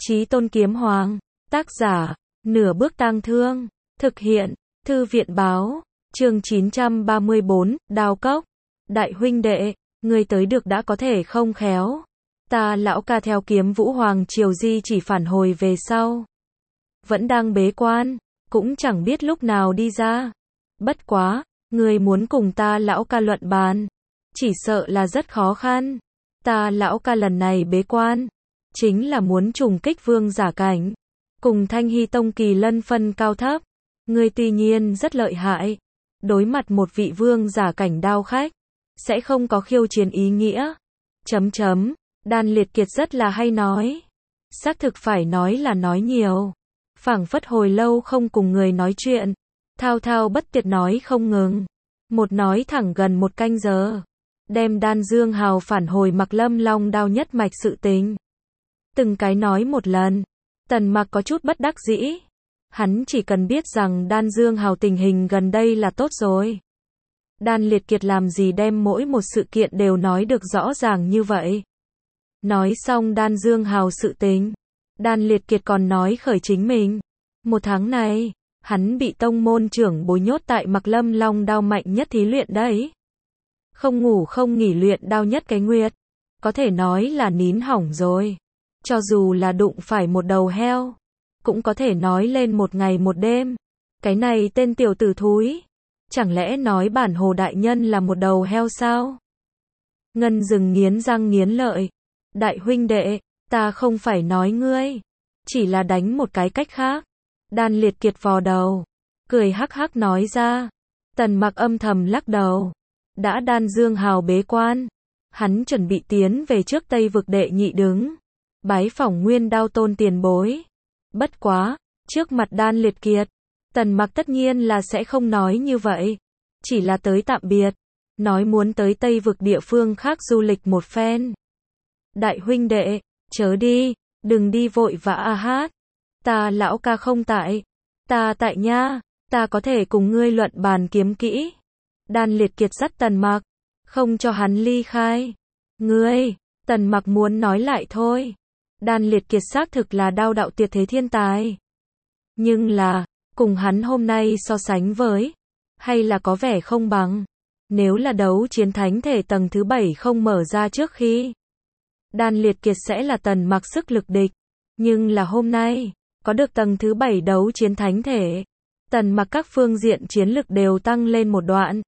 Chí Tôn Kiếm Hoàng, tác giả, Nửa Bước Tang Thương, thực hiện, Thư viện Báo, chương 934, Đao Cốc. Đại huynh đệ, ngươi tới được đã có thể không khéo. Ta lão ca theo Kiếm Vũ Hoàng Triều di chỉ phản hồi về sau. Vẫn đang bế quan, cũng chẳng biết lúc nào đi ra. Bất quá, ngươi muốn cùng ta lão ca luận bàn, chỉ sợ là rất khó khăn. Ta lão ca lần này bế quan, chính là muốn trùng kích vương giả cảnh, cùng Thanh Hy Tông kỳ lân phân cao thấp. Ngươi tuy nhiên rất lợi hại, đối mặt một vị vương giả cảnh đao khách, sẽ không có khiêu chiến ý nghĩa. Đan Liệt Kiệt rất là hay nói. Xác thực phải nói là nói nhiều. Phảng phất hồi lâu không cùng người nói chuyện. Thao thao bất tuyệt nói không ngừng. Một nói thẳng gần một canh giờ. Đem Đan Dương Hào phản hồi Mặc Lâm Long đao nhất mạch sự tình. Từng cái nói một lần. Tần Mặc có chút bất đắc dĩ. Hắn chỉ cần biết rằng Đan Dương Hào tình hình gần đây là tốt rồi. Đan Liệt Kiệt làm gì đem mỗi một sự kiện đều nói được rõ ràng như vậy. Nói xong Đan Dương Hào sự tình, Đan Liệt Kiệt còn nói khởi chính mình. Một tháng này, hắn bị tông môn trưởng bối nhốt tại Mặc Lâm Long đao mạnh nhất thí luyện đấy. Không ngủ không nghỉ luyện đao nhất cái nguyệt. Có thể nói là nín hỏng rồi. Cho dù là đụng phải một đầu heo, cũng có thể nói lên một ngày một đêm. Cái này tên tiểu tử thúi. Chẳng lẽ nói bản Hồ đại nhân là một đầu heo sao? Ngân Dừng nghiến răng nghiến lợi. Đại huynh đệ, ta không phải nói ngươi, chỉ là đánh một cái cách khác. Đan Liệt Kiệt vò đầu, cười hắc hắc nói ra. Tần Mặc âm thầm lắc đầu. Đã Đan Dương Hào bế quan, hắn chuẩn bị tiến về trước Tây vực đệ nhị đứng, bái phỏng Nguyên Đao Tôn tiền bối. Bất quá, trước mặt Đan Liệt Kiệt, Tần Mặc tất nhiên là sẽ không nói như vậy, chỉ là tới tạm biệt, nói muốn tới Tây vực địa phương khác du lịch một phen. Đại huynh đệ, chớ đi, đừng đi vội vã hát. Ta lão ca không tại, ta tại nha, ta có thể cùng ngươi luận bàn kiếm kỹ. Đan Liệt Kiệt dắt Tần Mặc, không cho hắn ly khai. Ngươi, Tần Mặc muốn nói lại thôi. Đan Liệt Kiệt xác thực là đao đạo tuyệt thế thiên tài. Nhưng là, cùng hắn hôm nay so sánh với, hay là có vẻ không bằng. Nếu là đấu chiến thánh thể tầng thứ 7 không mở ra trước khi, Đan Liệt Kiệt sẽ là Tần Mặc sức lực địch. Nhưng là hôm nay, có được tầng thứ 7 đấu chiến thánh thể, Tần Mặc các phương diện chiến lực đều tăng lên một đoạn.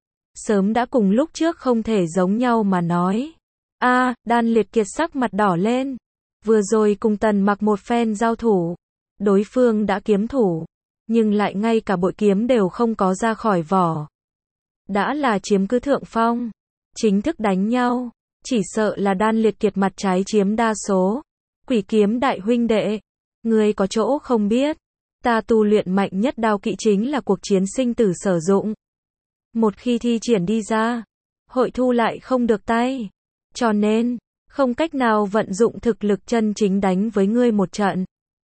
Sớm đã cùng lúc trước không thể giống nhau mà nói. Đan Liệt Kiệt sắc mặt đỏ lên. Vừa rồi cùng Tần Mặc một phen giao thủ, đối phương đã kiếm thủ, nhưng lại ngay cả bội kiếm đều không có ra khỏi vỏ. Đã là chiếm cứ thượng phong, chính thức đánh nhau, chỉ sợ là Đan Liệt Kiệt mặt trái chiếm đa số. Quỷ Kiếm đại huynh đệ, ngươi có chỗ không biết, ta tu luyện mạnh nhất đao kỹ chính là cuộc chiến sinh tử sử dụng. Một khi thi triển đi ra, hội thu lại không được tay, cho nên không cách nào vận dụng thực lực chân chính đánh với ngươi một trận.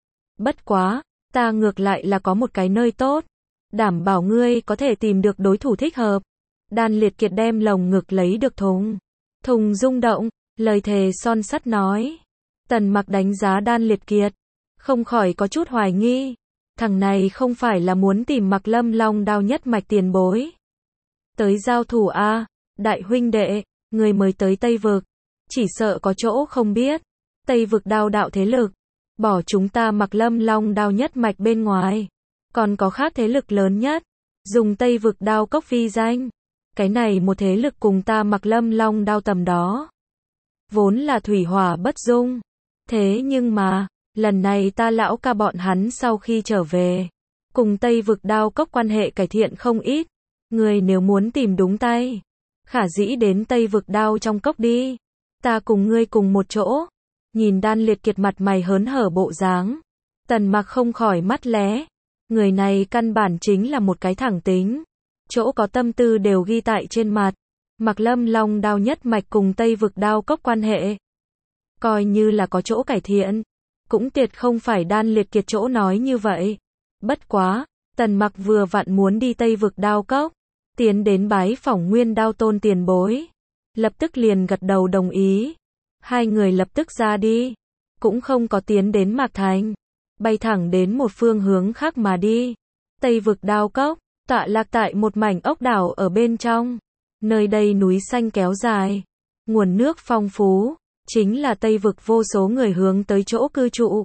Bất quá, ta ngược lại là có một cái nơi tốt, đảm bảo ngươi có thể tìm được đối thủ thích hợp. Đan Liệt Kiệt đem lồng ngực lấy được thùng rung động, lời thề son sắt nói. Tần Mặc đánh giá Đan Liệt Kiệt, không khỏi có chút hoài nghi. Thằng này không phải là muốn tìm Mặc Lâm Long đao nhất mạch tiền bối tới giao thủ đại huynh đệ, người mới tới Tây vực, chỉ sợ có chỗ không biết. Tây vực đao đạo thế lực, bỏ chúng ta Mặc Lâm Long đao nhất mạch bên ngoài, còn có khác thế lực lớn nhất, dùng Tây vực đao cốc vi danh. Cái này một thế lực cùng ta Mặc Lâm Long đao tầm đó, vốn là thủy hỏa bất dung. Thế nhưng mà, lần này ta lão ca bọn hắn sau khi trở về, cùng Tây vực đao cốc quan hệ cải thiện không ít. Người nếu muốn tìm đúng tay, khả dĩ đến Tây vực đao trong cốc đi. Ta cùng ngươi cùng một chỗ. Nhìn Đan Liệt Kiệt mặt mày hớn hở bộ dáng, Tần Mặc không khỏi mắt lé. Người này căn bản chính là một cái thẳng tính, chỗ có tâm tư đều ghi tại trên mặt. Mặc Lâm Long đao nhất mạch cùng Tây vực đao cốc quan hệ, coi như là có chỗ cải thiện, cũng tuyệt không phải Đan Liệt Kiệt chỗ nói như vậy. Bất quá, Tần Mặc vừa vặn muốn đi Tây vực đao cốc, tiến đến bái phỏng Nguyên Đao Tôn tiền bối, lập tức liền gật đầu đồng ý. Hai người lập tức ra đi. cũng không có tiến đến Mạc Thành, bay thẳng đến một phương hướng khác mà đi. Tây vực Đao Cốc, tọa lạc tại một mảnh ốc đảo ở bên trong. Nơi đây núi xanh kéo dài, nguồn nước phong phú, chính là Tây vực vô số người hướng tới chỗ cư trụ.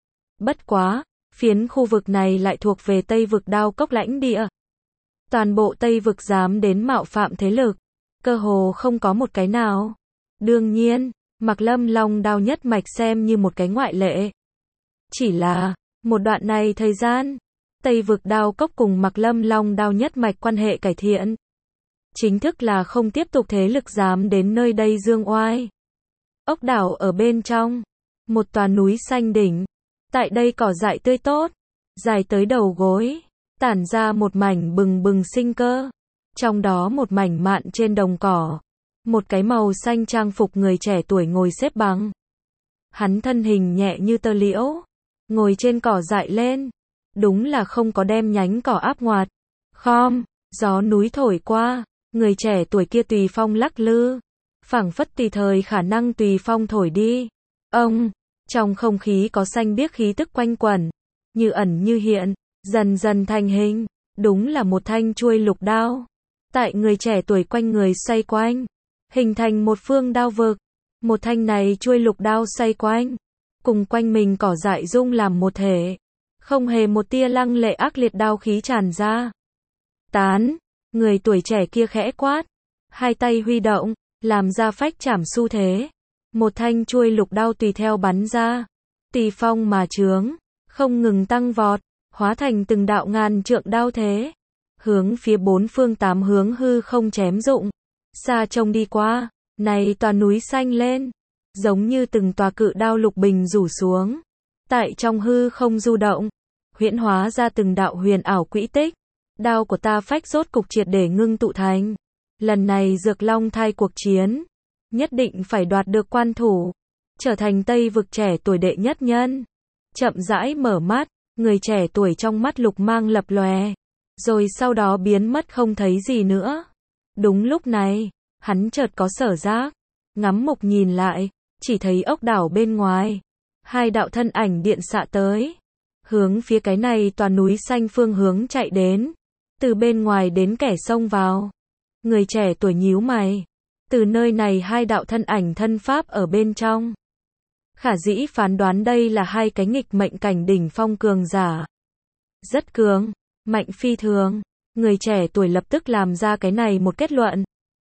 Bất quá, phiến khu vực này lại thuộc về Tây vực Đao Cốc lãnh địa. Toàn bộ Tây vực dám đến mạo phạm thế lực, cơ hồ không có một cái nào. Đương nhiên, Mạc Lâm Long Đao nhất mạch xem như một cái ngoại lệ. Chỉ là, một đoạn này thời gian, Tây vực Đao Cốc cùng Mạc Lâm Long Đao nhất mạch quan hệ cải thiện. Chính thức là không tiếp tục thế lực dám đến nơi đây dương oai. Ốc đảo ở bên trong, một tòa núi xanh đỉnh. Tại đây cỏ dại tươi tốt, dài tới đầu gối, tản ra một mảnh bừng bừng sinh cơ. Trong đó một mảnh mạn trên đồng cỏ, một cái màu xanh trang phục người trẻ tuổi ngồi xếp bằng. Hắn thân hình nhẹ như tơ liễu, ngồi trên cỏ dại lên, đúng là không có đem nhánh cỏ áp ngoặt. Khom, gió núi thổi qua, người trẻ tuổi kia tùy phong lắc lư, phảng phất tùy thời khả năng tùy phong thổi đi. Ông, trong không khí có xanh biếc khí tức quanh quẩn, như ẩn như hiện, dần dần thành hình, đúng là một thanh chuôi lục đao. Tại người trẻ tuổi quanh người xoay quanh, hình thành một phương đao vực. Một thanh này chuôi lục đao xoay quanh, cùng quanh mình cỏ dại dung làm một thể, không hề một tia lăng lệ ác liệt đao khí tràn ra. Tán, người tuổi trẻ kia khẽ quát, hai tay huy động, làm ra phách chảm xu thế. Một thanh chuôi lục đao tùy theo bắn ra, tùy phong mà chướng, không ngừng tăng vọt, hóa thành từng đạo ngàn trượng đao thế, hướng phía bốn phương tám hướng hư không chém rụng. Xa trông đi qua, này tòa núi xanh lên, giống như từng tòa cự đao lục bình rủ xuống, tại trong hư không du động, huyễn hóa ra từng đạo huyền ảo quỹ tích. Đao của ta phách rốt cục triệt để ngưng tụ thành. Lần này Dược Long Thai cuộc chiến, nhất định phải đoạt được quan thủ, trở thành Tây vực trẻ tuổi đệ nhất nhân. Chậm rãi mở mắt, người trẻ tuổi trong mắt lục mang lập lòe, rồi sau đó biến mất không thấy gì nữa. Đúng lúc này, hắn chợt có sở giác, ngắm mục nhìn lại, chỉ thấy ốc đảo bên ngoài, hai đạo thân ảnh điện xạ tới, hướng phía cái này toàn núi xanh phương hướng chạy đến. Từ bên ngoài đến kẻ xông vào, người trẻ tuổi nhíu mày, từ nơi này hai đạo thân ảnh thân pháp ở bên trong. Khả dĩ phán đoán đây là hai cái nghịch mệnh cảnh đỉnh phong cường giả. Rất cường, mạnh phi thường, người trẻ tuổi lập tức làm ra cái này một kết luận.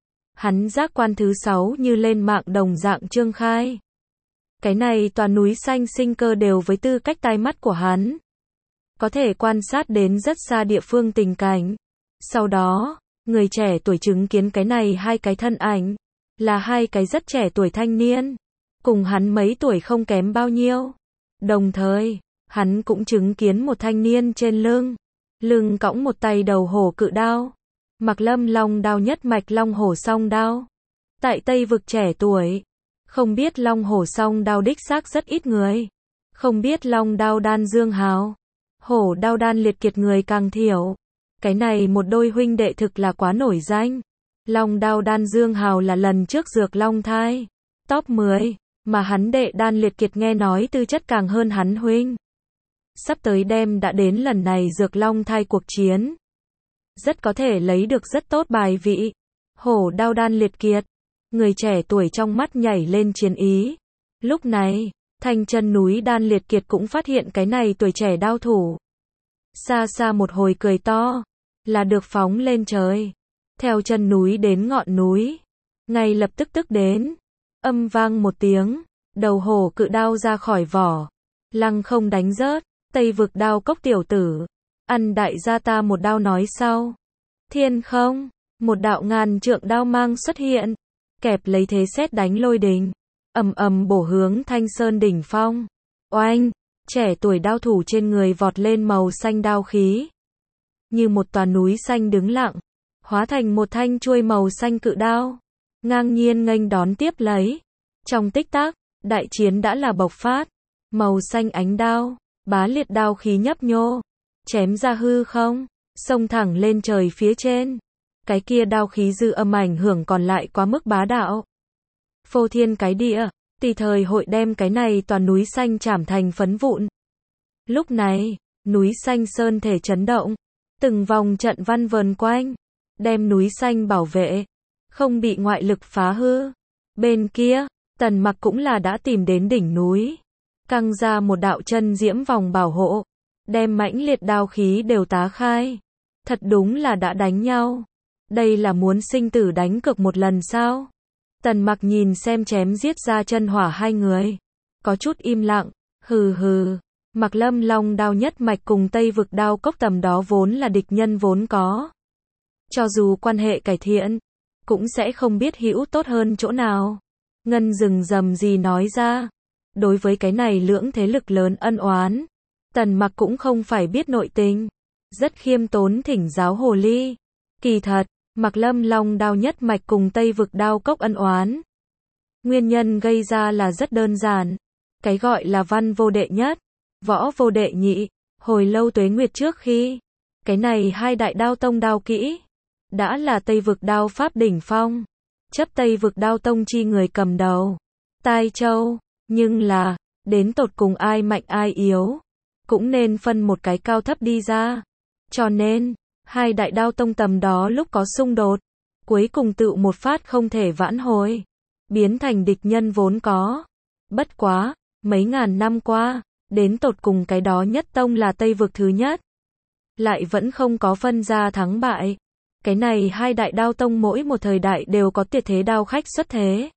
Hắn giác quan thứ 6 như lên mạng đồng dạng trương khai. Cái này toàn núi xanh sinh cơ đều với tư cách tai mắt của hắn, có thể quan sát đến rất xa địa phương tình cảnh. Sau đó, người trẻ tuổi chứng kiến cái này hai cái thân ảnh, là hai cái rất trẻ tuổi thanh niên, cùng hắn mấy tuổi không kém bao nhiêu. Đồng thời, hắn cũng chứng kiến một thanh niên trên lưng cõng một tay đầu hổ cự đao. Mạc Lâm Long Đao nhất mạch Long Hổ Song Đao. Tại Tây vực trẻ tuổi, không biết Long Hổ Song Đao đích xác rất ít người. Không biết Long Đao đan dương hào, hổ đao đan liệt kiệt người càng thiểu. Cái này một đôi huynh đệ thực là quá nổi danh. Long Đao đan dương hào là lần trước Dược Long Thai top 10, mà hắn đệ đan liệt kiệt nghe nói tư chất càng hơn hắn huynh. Sắp tới đêm đã đến lần này Dược Long Thai cuộc chiến, rất có thể lấy được rất tốt bài vị. Hổ đao đan liệt kiệt, người trẻ tuổi trong mắt nhảy lên chiến ý. Lúc này, thanh chân núi đan liệt kiệt cũng phát hiện cái này tuổi trẻ đao thủ. Xa xa một hồi cười to, là được phóng lên trời, theo chân núi đến ngọn núi, ngay lập tức đến. Âm vang một tiếng, đầu hổ cự đao ra khỏi vỏ, lăng không đánh rớt. Tây vực Đao Cốc tiểu tử, ăn đại gia ta một đao nói sau. Thiên không, một đạo ngàn trượng đao mang xuất hiện, kẹp lấy thế sét đánh lôi đình, ầm ầm bổ hướng Thanh Sơn đỉnh phong. Oanh, trẻ tuổi đao thủ trên người vọt lên màu xanh đao khí, như một tòa núi xanh đứng lặng, hóa thành một thanh chuôi màu xanh cự đao, ngang nhiên nghênh đón tiếp lấy. Trong tích tắc, đại chiến đã là bộc phát, màu xanh ánh đao, bá liệt đao khí nhấp nhô, chém ra hư không, xông thẳng lên trời phía trên. Cái kia đao khí dư âm ảnh hưởng còn lại quá mức bá đạo, phô thiên cái địa, tùy thời hội đem cái này toàn núi xanh chảm thành phấn vụn. Lúc này, núi xanh sơn thể chấn động, từng vòng trận văn vờn quanh, đem núi xanh bảo vệ, không bị ngoại lực phá hư. Bên kia, Tần Mặc cũng là đã tìm đến đỉnh núi, căng ra một đạo chân diễm vòng bảo hộ, đem mãnh liệt đao khí đều tá khai. Thật đúng là đã đánh nhau. Đây là muốn sinh tử đánh cược một lần sao? Tần Mặc nhìn xem chém giết ra chân hỏa hai người, có chút im lặng, hừ hừ. Mặc Lâm Long đao nhất mạch cùng Tây Vực đao cốc tầm đó vốn là địch nhân vốn có. Cho dù quan hệ cải thiện, cũng sẽ không biết hữu tốt hơn chỗ nào. Ngân rừng rầm gì nói ra. Đối với cái này lưỡng thế lực lớn ân oán, Tần Mặc cũng không phải biết nội tình. Rất khiêm tốn thỉnh giáo hồ ly. Kỳ thật, Mặc Lâm Long đao nhất mạch cùng Tây Vực đao cốc ân oán. Nguyên nhân gây ra là rất đơn giản. Cái gọi là văn vô đệ nhất, võ vô đệ nhị. Hồi lâu tuế nguyệt trước khi, cái này hai đại đao tông đao kỹ, đã là Tây Vực đao pháp đỉnh phong. Chấp Tây Vực đao tông chi người cầm đầu, Tai Châu. Nhưng là, đến tột cùng ai mạnh ai yếu, cũng nên phân một cái cao thấp đi ra. Cho nên, hai đại đao tông tầm đó lúc có xung đột, cuối cùng tự một phát không thể vãn hồi, biến thành địch nhân vốn có. Bất quá, mấy ngàn năm qua, đến tột cùng cái đó nhất tông là Tây Vực thứ nhất, lại vẫn không có phân ra thắng bại. Cái này hai đại đao tông mỗi một thời đại đều có tuyệt thế đao khách xuất thế,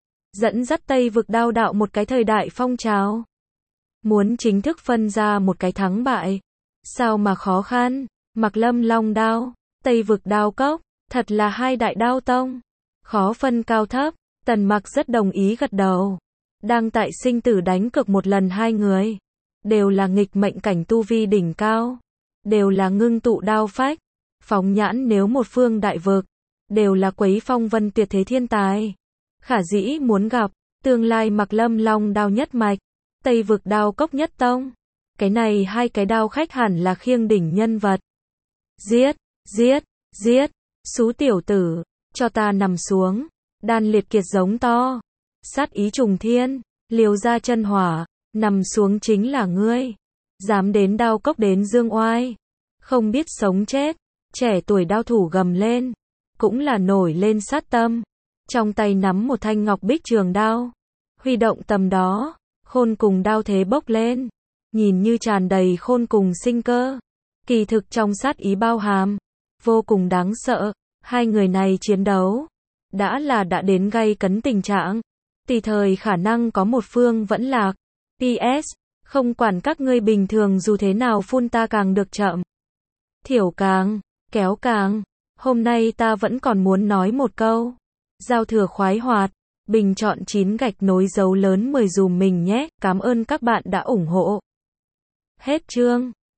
dẫn dắt Tây Vực đao đạo một cái thời đại phong trào. Muốn chính thức phân ra một cái thắng bại, sao mà khó khăn. Mặc Lâm Long đao, Tây Vực đao cốc, thật là hai đại đao tông, khó phân cao thấp. Tần Mặc rất đồng ý gật đầu. Đang tại sinh tử đánh cược một lần hai người, đều là nghịch mệnh cảnh tu vi đỉnh cao, đều là ngưng tụ đao phách, phóng nhãn nếu một phương đại vực, đều là quấy phong vân tuyệt thế thiên tài. Khả dĩ muốn gặp, tương lai Mặc Lâm Long đao nhất mạch, Tây Vực đao cốc nhất tông. Cái này hai cái đao khách hẳn là khiêng đỉnh nhân vật. Giết, giết, giết, xú tiểu tử, cho ta nằm xuống. Đan liệt kiệt giống to, sát ý trùng thiên, liều ra chân hỏa, nằm xuống chính là ngươi. Dám đến đao cốc đến dương oai, không biết sống chết. Trẻ tuổi đao thủ gầm lên, cũng là nổi lên sát tâm. Trong tay nắm một thanh ngọc bích trường đao, huy động tầm đó, khôn cùng đao thế bốc lên, nhìn như tràn đầy khôn cùng sinh cơ. Kỳ thực trong sát ý bao hàm, vô cùng đáng sợ. Hai người này chiến đấu, đã đến gay cấn tình trạng, tùy thời khả năng có một phương vẫn lạc. PS, không quản các ngươi bình thường dù thế nào phun ta càng được chậm. Thiểu càng, kéo càng. Hôm nay ta vẫn còn muốn nói một câu. Giao thừa khoái hoạt, bình chọn 9 gạch nối dấu lớn 10 dùm mình nhé. Cảm ơn các bạn đã ủng hộ. Hết chương.